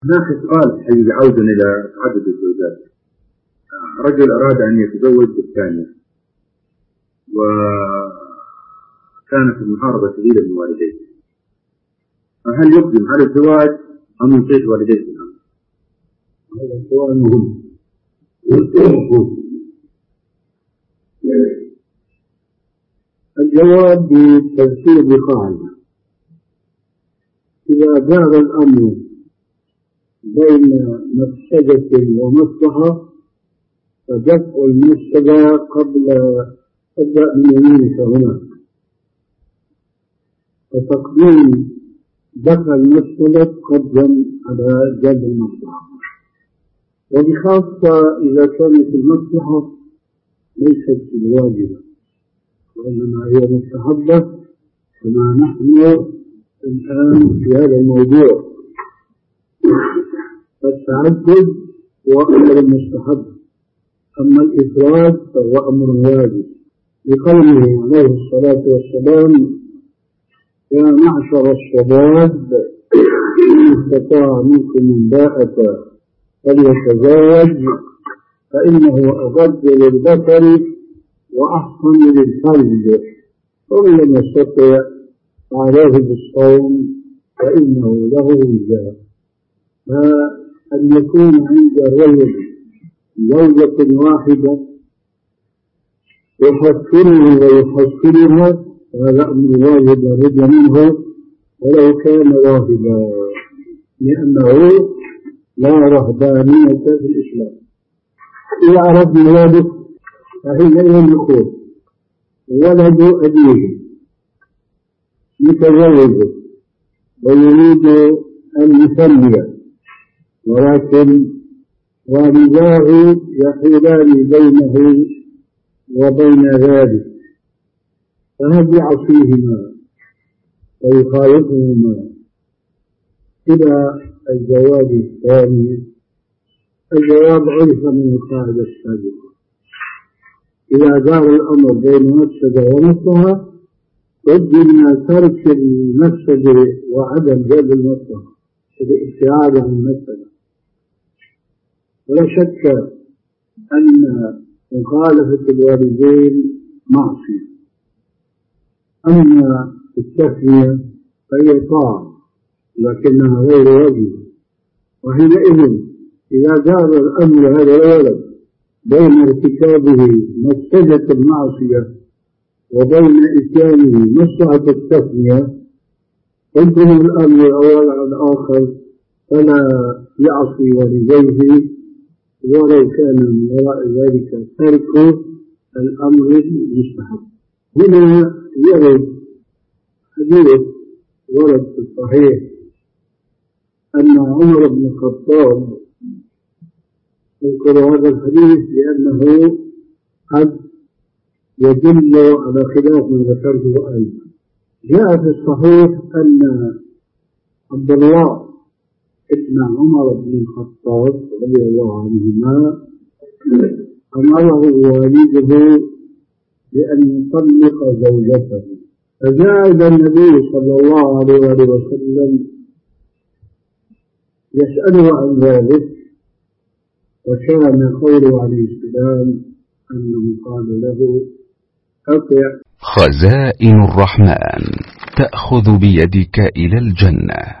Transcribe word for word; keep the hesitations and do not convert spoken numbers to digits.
هناك سؤال حقيقي عودا إلى تعدد الزوجات. رجل أراد أن يتزوج بالثانية وكانت المحاربة شديدة من والديه، فهل يقدم على الزواج أم يطيع والديه في الأمر؟ هذا سؤال مهم. الجواب بالتفسير بقاعدة: إذا دار الأمر بين مفسدة ومصلحة فدفع المفسدة قبل تبدأ من يمينك هناك، فتقديم دفع المفسدة قدم على جلب المصلحة، وبخاصة إذا كانت المصلحة ليست الواجبة وإنما هي مستحبة كما نحن الآن في هذا الموضوع. فالتعدد هو أمر مستحب، أما الإفراد فهو أمر واجب، لقوله عليه الصلاة والسلام: يا معشر الشباب من استطاع منكم الباءة فليتزوج فإنه أغض للبصر وأحسن للفرج، ومن لم يستطع فعليه بالصوم فإنه له وجاء. فأن يكون عند الرجل زوجة واحدة يحسنه ويحسنها هذا أمر واجب لابد منه ولو كان راهبا، لأنه لا رهبانية في الإسلام. إذا أردنا ذلك فحينئذ نقول ولد أبيه متزوج ويريد أن يسمي، ولكن والداه يحيلان بينه وبين ذلك، فهل يعصيهما ويخالفهما إلى الزواج الثاني؟ الجواب عرف من القاعدة السابقة: إذا دار الأمر بين مفسدة ومصلحة قدم ترك المفسدة وعدم جلب المصلحة الابتعاد عن المفسدة. ولا شك أن مخالفة الوالدين معصية، أما التسمية فهي طاعة لكنها غير واجبة. وحينئذ إذا دار الأمر هذا الولد بين ارتكابه مفسدة المعصية وبين إتيانه مصلحة التسمية قدم الأمر الأول على الآخر، فلا يعصي والديه ولو كان من وراء ذلك ترك الأمر المستحب. هنا يرد حديث ورد في الصحيح أن عمر بن الخطاب يذكر هذا الحديث لأنه قد يدل على خلاف ما ذكرته أيضا. جاء في الصحيح أن عبد الله ابن عمر بن الخطاب رضي الله عنهما أمره والده بأن يطلق زوجته، فجاء إلى النبي صلى الله عليه وسلم يسأله عن ذلك، وكان قوله عليه السلام أنه قال له: أطع. خزائن الرحمن تأخذ بيدك إلى الجنة.